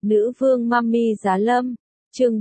Nữ vương Mami Giá Lâm, chương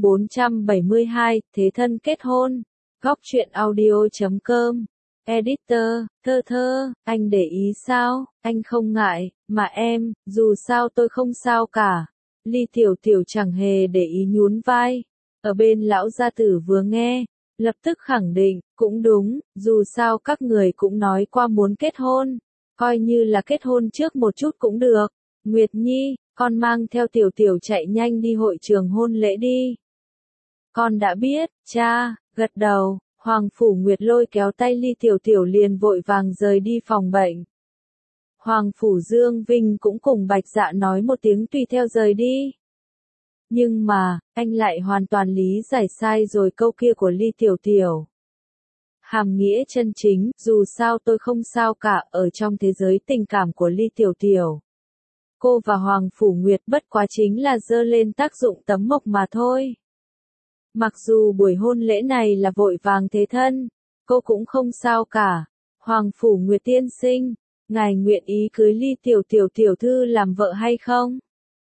472, Thế thân kết hôn. Góc truyện audio.com. Editor, thơ thơ, anh để ý sao, anh không ngại, mà em, dù sao tôi không sao cả. Ly Tiểu Tiểu chẳng hề để ý nhún vai. Ở bên lão gia tử vừa nghe, lập tức khẳng định, cũng đúng, dù sao các người cũng nói qua muốn kết hôn. Coi như là kết hôn trước một chút cũng được. Nguyệt Nhi, con mang theo Tiểu Tiểu chạy nhanh đi hội trường hôn lễ đi. Con đã biết, cha, gật đầu. Hoàng Phủ Nguyệt lôi kéo tay Ly Tiểu Tiểu liền vội vàng rời đi phòng bệnh. Hoàng Phủ Dương Vinh cũng cùng Bạch Dạ nói một tiếng tùy theo rời đi. Nhưng mà, anh lại hoàn toàn lý giải sai rồi câu kia của Ly Tiểu Tiểu. Hàm nghĩa chân chính, dù sao tôi không sao cả, ở trong thế giới tình cảm của Ly Tiểu Tiểu. Cô và Hoàng Phủ Nguyệt bất quá chính là dơ lên tác dụng tấm mộc mà thôi. Mặc dù buổi hôn lễ này là vội vàng thế thân, cô cũng không sao cả. Hoàng Phủ Nguyệt tiên sinh, ngài nguyện ý cưới Ly Tiểu Tiểu tiểu thư làm vợ hay không?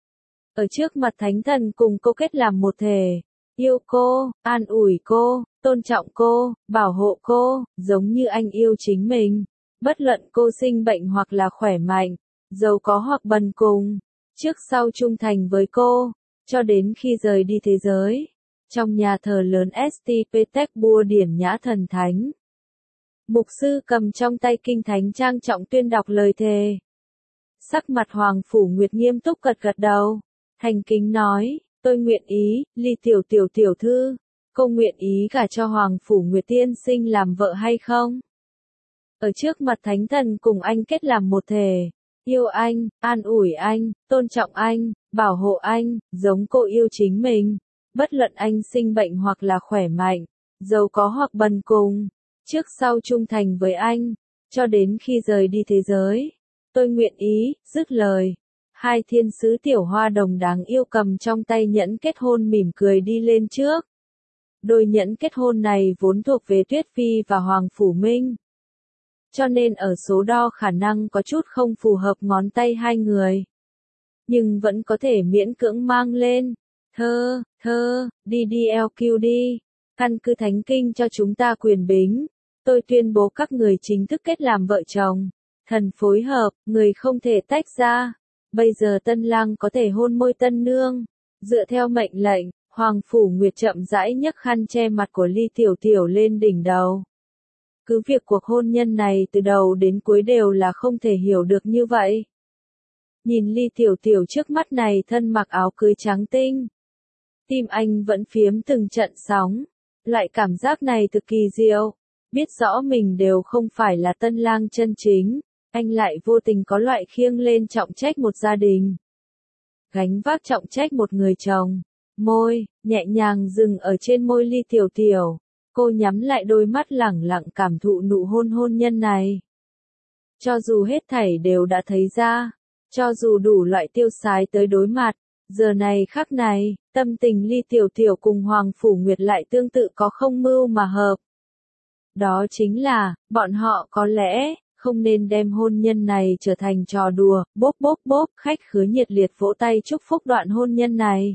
Ở trước mặt thánh thần cùng cô kết làm một thể, yêu cô, an ủi cô, tôn trọng cô, bảo hộ cô, giống như anh yêu chính mình. Bất luận cô sinh bệnh hoặc là khỏe mạnh, giàu có hoặc bần cùng, trước sau trung thành với cô, cho đến khi rời đi thế giới. Trong nhà thờ lớn St. Petersburg điển nhã thần thánh, mục sư cầm trong tay kinh thánh trang trọng tuyên đọc lời thề. Sắc mặt Hoàng Phủ Nguyệt nghiêm túc gật gật đầu, thành kính nói, tôi nguyện ý, Ly Tiểu Tiểu tiểu thư, cô nguyện ý gả cho Hoàng Phủ Nguyệt tiên sinh làm vợ hay không? Ở trước mặt thánh thần cùng anh kết làm một thể, yêu anh, an ủi anh, tôn trọng anh, bảo hộ anh, giống cô yêu chính mình. Bất luận anh sinh bệnh hoặc là khỏe mạnh, giàu có hoặc bần cùng, trước sau trung thành với anh, cho đến khi rời đi thế giới. Tôi nguyện ý, dứt lời. Hai thiên sứ tiểu hoa đồng đáng yêu cầm trong tay nhẫn kết hôn mỉm cười đi lên trước. Đôi nhẫn kết hôn này vốn thuộc về Tuyết Phi và Hoàng Phủ Minh. Cho nên ở số đo khả năng có chút không phù hợp ngón tay hai người. Nhưng vẫn có thể miễn cưỡng mang lên. Thơ, DDLQ đi, căn cứ thánh kinh cho chúng ta quyền bính, tôi tuyên bố các người chính thức kết làm vợ chồng, thần phối hợp, người không thể tách ra, bây giờ tân lang có thể hôn môi tân nương, dựa theo mệnh lệnh, Hoàng Phủ Nguyệt chậm rãi nhấc khăn che mặt của Ly Tiểu Tiểu lên đỉnh đầu. Cứ việc cuộc hôn nhân này từ đầu đến cuối đều là không thể hiểu được như vậy. Nhìn Ly Tiểu Tiểu trước mắt này thân mặc áo cưới trắng tinh. Tim anh vẫn phiếm từng trận sóng, loại cảm giác này cực kỳ diệu, biết rõ mình đều không phải là tân lang chân chính, anh lại vô tình có loại khiêng lên trọng trách một gia đình. Gánh vác trọng trách một người chồng, môi, nhẹ nhàng dừng ở trên môi Ly Tiểu Tiểu, cô nhắm lại đôi mắt lẳng lặng cảm thụ nụ hôn nhân này. Cho dù hết thảy đều đã thấy ra, cho dù đủ loại tiêu sái tới đối mặt, giờ này khắc này, tâm tình Ly Tiểu Tiểu cùng Hoàng Phủ Nguyệt lại tương tự có không mưu mà hợp. Đó chính là, bọn họ có lẽ, không nên đem hôn nhân này trở thành trò đùa, bốp, khách khứa nhiệt liệt vỗ tay chúc phúc đoạn hôn nhân này.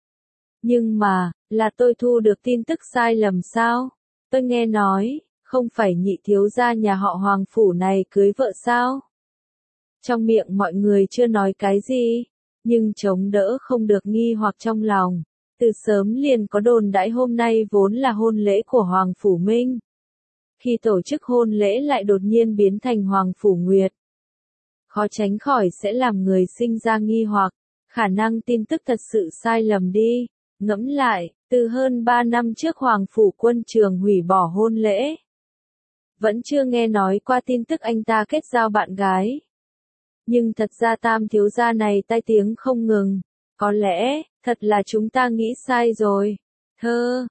Nhưng mà, là tôi thu được tin tức sai lầm sao? Tôi nghe nói, không phải nhị thiếu gia nhà họ Hoàng Phủ này cưới vợ sao? Trong miệng mọi người chưa nói cái gì. Nhưng chống đỡ không được nghi hoặc trong lòng, từ sớm liền có đồn đãi hôm nay vốn là hôn lễ của Hoàng Phủ Minh. Khi tổ chức hôn lễ lại đột nhiên biến thành Hoàng Phủ Nguyệt. Khó tránh khỏi sẽ làm người sinh ra nghi hoặc, khả năng tin tức thật sự sai lầm đi. Ngẫm lại, từ hơn 3 năm trước Hoàng Phủ Quân Trường hủy bỏ hôn lễ. Vẫn chưa nghe nói qua tin tức anh ta kết giao bạn gái. Nhưng thật ra tam thiếu gia này tai tiếng không ngừng. Có lẽ, thật là chúng ta nghĩ sai rồi. Thơ,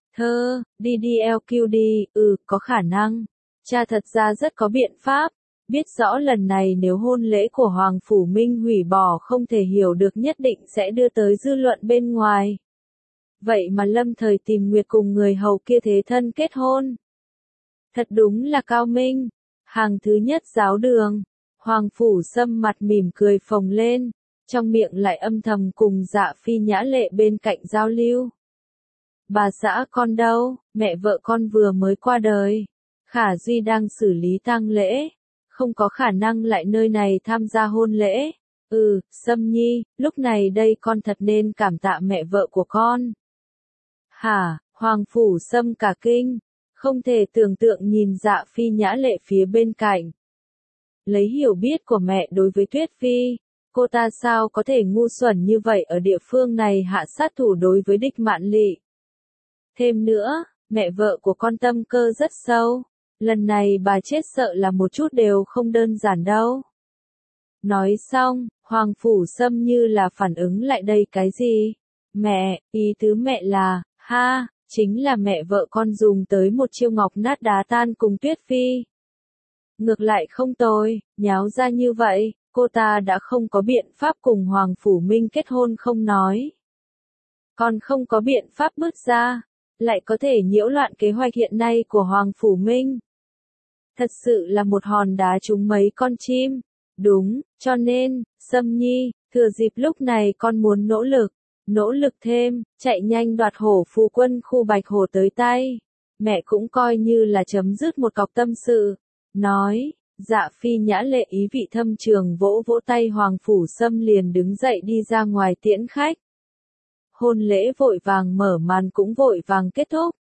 DDLQ đi, có khả năng. Cha thật ra rất có biện pháp. Biết rõ lần này nếu hôn lễ của Hoàng Phủ Minh hủy bỏ không thể hiểu được nhất định sẽ đưa tới dư luận bên ngoài. Vậy mà lâm thời tìm Nguyệt cùng người hầu kia thế thân kết hôn. Thật đúng là cao minh. Hàng thứ nhất giáo đường. Hoàng Phủ Sâm mặt mỉm cười phồng lên, trong miệng lại âm thầm cùng Dạ Phi Nhã Lệ bên cạnh giao lưu. Bà xã con đâu, mẹ vợ con vừa mới qua đời. Khả Duy đang xử lý tang lễ, không có khả năng lại nơi này tham gia hôn lễ. Sâm Nhi, lúc này đây con thật nên cảm tạ mẹ vợ của con. Hả, Hoàng Phủ Sâm cả kinh, không thể tưởng tượng nhìn Dạ Phi Nhã Lệ phía bên cạnh. Lấy hiểu biết của mẹ đối với Tuyết Phi, cô ta sao có thể ngu xuẩn như vậy ở địa phương này hạ sát thủ đối với Địch Mạn Lị. Thêm nữa, mẹ vợ của con tâm cơ rất sâu, lần này bà chết sợ là một chút đều không đơn giản đâu. Nói xong, Hoàng Phủ Sâm như là phản ứng lại đây cái gì? Mẹ, ý tứ mẹ là, chính là mẹ vợ con dùng tới một chiêu ngọc nát đá tan cùng Tuyết Phi. Ngược lại không tồi, nháo ra như vậy, cô ta đã không có biện pháp cùng Hoàng Phủ Minh kết hôn không nói. Còn không có biện pháp bước ra, lại có thể nhiễu loạn kế hoạch hiện nay của Hoàng Phủ Minh. Thật sự là một hòn đá trúng mấy con chim. Đúng, cho nên, Sâm Nhi, thừa dịp lúc này con muốn nỗ lực thêm, chạy nhanh đoạt hổ phù quân khu Bạch Hổ tới tay. Mẹ cũng coi như là chấm dứt một cọc tâm sự. Nói, Dạ Phi Nhã Lệ ý vị thâm trường vỗ vỗ tay Hoàng Phủ Sâm liền đứng dậy đi ra ngoài tiễn khách. Hôn lễ vội vàng mở màn cũng vội vàng kết thúc.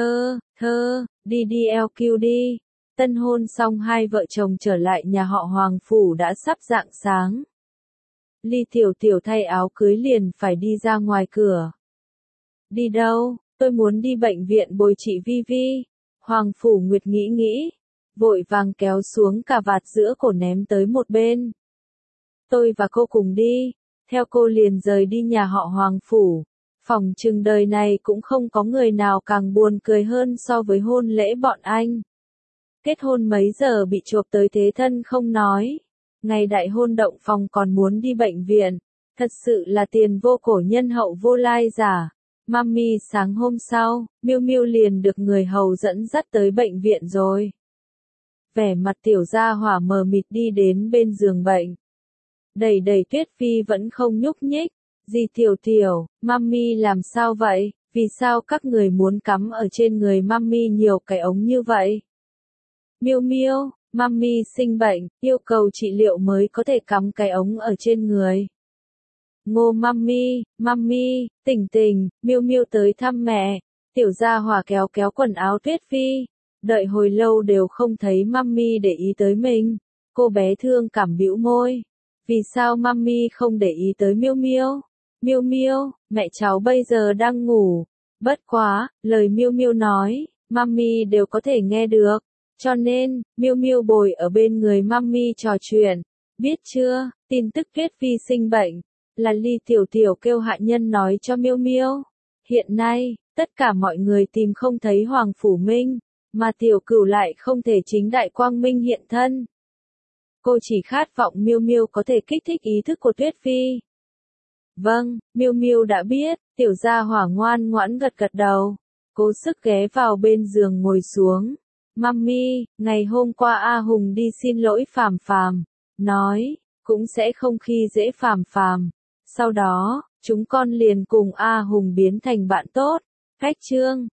Đi LQ đi. Tân hôn xong hai vợ chồng trở lại nhà họ Hoàng Phủ đã sắp rạng sáng. Ly Tiểu Tiểu thay áo cưới liền phải đi ra ngoài cửa. Đi đâu? Tôi muốn đi bệnh viện bồi chị Vi Vi. Hoàng Phủ Nguyệt nghĩ, vội vàng kéo xuống cà vạt giữa cổ ném tới một bên. Tôi và cô cùng đi. Theo cô liền rời đi nhà họ Hoàng Phủ. Phỏng chừng đời này cũng không có người nào càng buồn cười hơn so với hôn lễ bọn anh. Kết hôn mấy giờ bị chộp tới thế thân không nói. Ngày đại hôn động phòng còn muốn đi bệnh viện. Thật sự là tiền vô cổ nhân hậu vô lai giả. Mami sáng hôm sau, Miu Miu liền được người hầu dẫn dắt tới bệnh viện rồi. Vẻ mặt Tiểu Gia Hỏa mờ mịt đi đến bên giường bệnh. Đẩy Tuyết Phi vẫn không nhúc nhích. Dì Tiểu, Mami làm sao vậy? Vì sao các người muốn cắm ở trên người Mami nhiều cái ống như vậy? Miu Miu, Mami sinh bệnh, yêu cầu trị liệu mới có thể cắm cái ống ở trên người. Ngô Mami, tỉnh, Miu Miu tới thăm mẹ. Tiểu Gia Hỏa kéo quần áo Tuyết Phi. Đợi hồi lâu đều không thấy Mami để ý tới mình. Cô bé thương cảm bĩu môi. Vì sao Mami không để ý tới Miu Miu? Miu Miu, mẹ cháu bây giờ đang ngủ. Bất quá, lời Miu Miu nói, Mami đều có thể nghe được. Cho nên, Miu Miu bồi ở bên người Mami trò chuyện. Biết chưa, tin tức Tuyết Phi sinh bệnh, là Ly Tiểu kêu hạ nhân nói cho Miu Miu. Hiện nay, tất cả mọi người tìm không thấy Hoàng Phủ Minh, mà Tiểu Cửu lại không thể chính đại quang minh hiện thân. Cô chỉ khát vọng Miu Miu có thể kích thích ý thức của Tuyết Phi. Vâng, Miu Miu đã biết, Tiểu Gia Hỏa ngoan ngoãn gật đầu. Cố sức ghé vào bên giường ngồi xuống. Mami, ngày hôm qua A Hùng đi xin lỗi Phàm, nói, cũng sẽ không khi dễ Phàm. Sau đó, chúng con liền cùng A Hùng biến thành bạn tốt. Cách chương